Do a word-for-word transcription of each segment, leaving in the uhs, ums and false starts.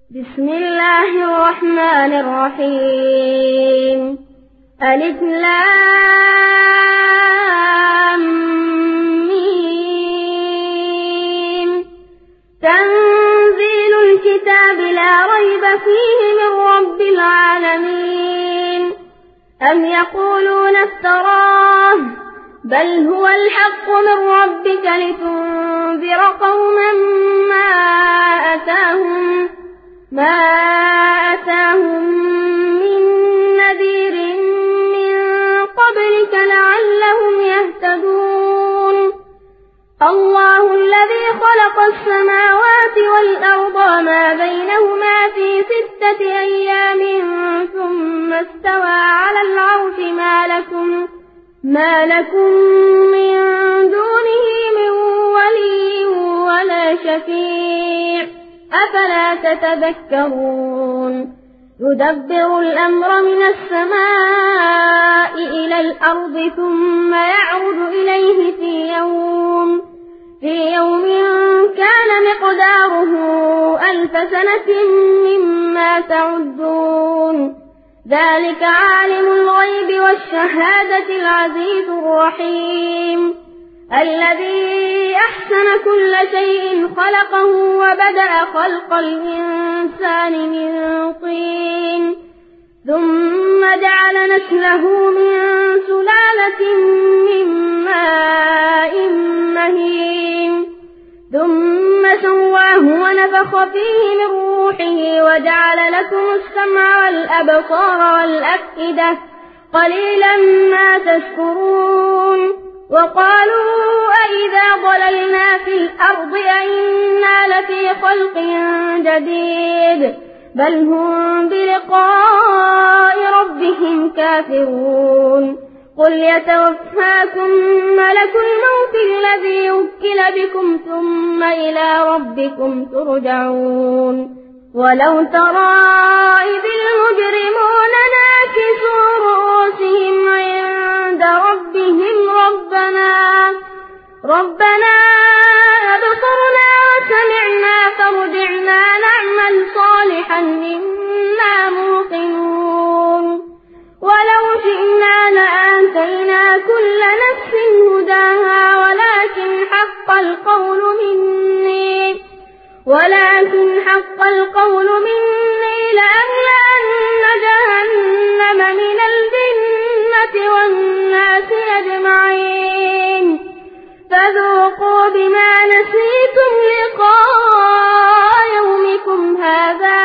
بسم الله الرحمن الرحيم. ألف لام ميم. تنزيل الكتاب لا ريب فيه من رب العالمين. أم يقولون افتراه بل هو الحق من ربك لتنذر قوما ما أتاهم ما أتاهم من نذير من قبلك لعلهم يهتدون. الله الذي خلق السماوات والأرض ما بينهما في ستة أيام ثم استوى على العرش ما لكم ما لكم من دونه من ولي ولا شفيع أفلا تتذكرون. يدبر الأمر من السماء إلى الأرض ثم يعرج إليه في يوم في يوم كان مقداره ألف سنة مما تعدون. ذلك عالم الغيب والشهادة العزيز الرحيم الذي أحسن كل شيء خلقه وبدأ خلق الإنسان من طين ثم جعل نسله من سلالة من ماء مهين ثم سواه ونفخ فيه من روحه وجعل لكم السمع والأبصار والأفئدة قليلا ما تشكرون. وقالوا أئذا ضللنا في الأرض أئنا لفي خلق جديد بل هم بلقاء ربهم كافرون. قل يتوفاكم ملك الموت الذي وكل بكم ثم إلى ربكم ترجعون. ولو ترى إذ المجرمون ناكسوا رؤوسهم عند ربهم ربنا ربنا أبصرنا وسمعنا فارجعنا نعمل صالحا إنا موقنون. ولو شئنا لآتينا كل نفس هداها ولكن حق القول مني ولكن حق القول مني لأملأن جهنم من الجنة والناس أجمعين. فذوقوا بما نسيتم لقاء يومكم هذا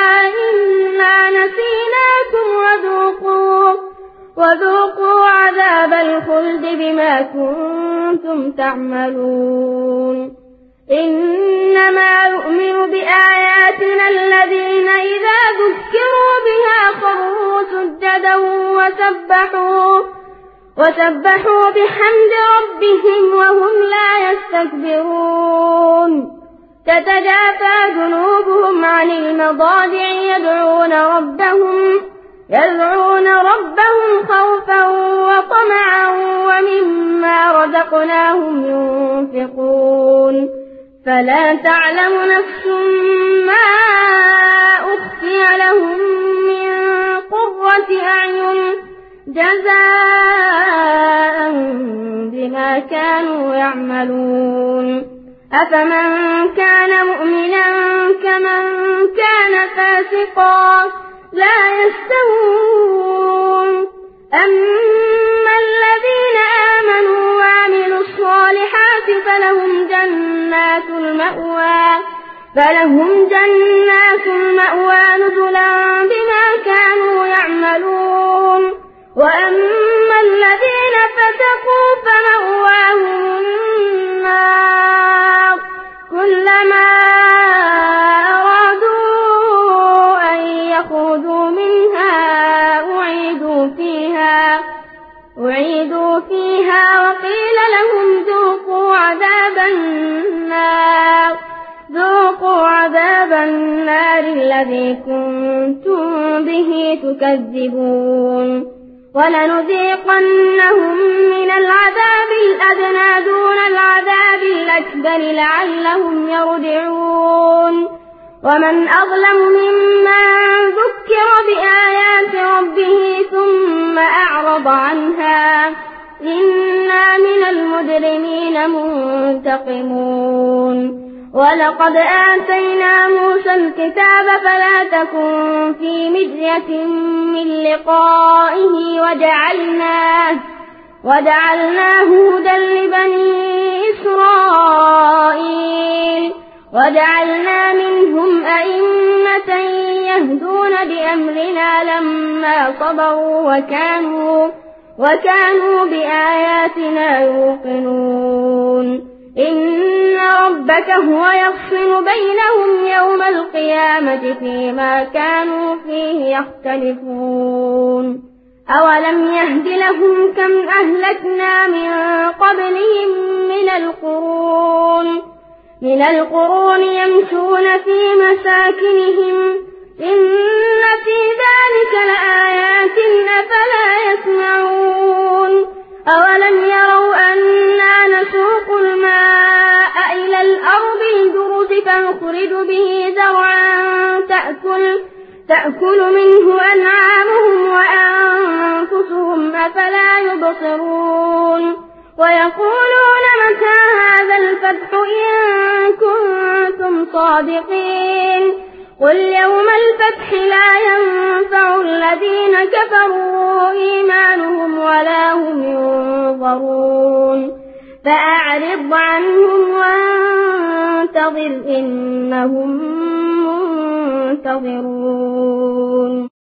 إنا نسيناكم وذوقوا وذوقوا عذاب الخلد بما كنتم تعملون. إنما يؤمن بآياتنا الذين إذا ذكروا بها خروا سجدا وسبحوا وسبحوا بحمد ربهم وهم لا يستكبرون. تتجافى جنوبهم عن المضاجع يدعون ربهم يدعون ربهم خوفا وطمعا ومما رزقناهم ينفقون. فلا تعلم نفس ما أخفي لهم من قرة أعين جزاء بما كانوا يعملون. أفمن كان مؤمنا كمن كان فاسقا لا يستوون. أما الذين آمنوا وعملوا الصالحات فلهم جنات المأوى فلهم جنات المأوى نزلا بما كانوا يعملون. وأما الذين فسقوا فمأواهم النار كلما أرادوا أن يخرجوا منها أعيدوا فيها أعيدوا فيها وقيل لهم ذوقوا عذاب النار ذوقوا عذاب النار الذي كنتم به تكذبون. ولنذيقنهم من العذاب الأدنى دون العذاب الأكبر لعلهم يرجعون. ومن أظلم ممن ذكر بآيات ربه ثم أعرض عنها إنا من المجرمين منتقمون ولقد آتينا موسى الكتاب فلا تكن في مرية من لقائه وجعلناه, وجعلناه هدى لبني إسرائيل وجعلنا منهم أئمة يهدون بأمرنا لما صبروا وكانوا, وكانوا بآياتنا يوقنون إن ربك هو يفصل بينهم يوم القيامة فيما كانوا فيه يختلفون أولم يهد لهم كم أهلكنا من قبلهم من القرون من القرون يمشون في مساكنهم إن في ذلك لآيات أفلا يسمعون أولم يروا أنا نسوق الماء إلى الأرض الجرز فنخرج به زرعا تأكل, تأكل منه أنعامهم وأنفسهم أفلا يبصرون ويقولون متى هذا الفتح إن كنتم صادقين قل يوم الفتح لا ينفع الذين كفروا إيمانهم ولا هم ينظرون فأعرض عنهم وانتظر إنهم منتظرون.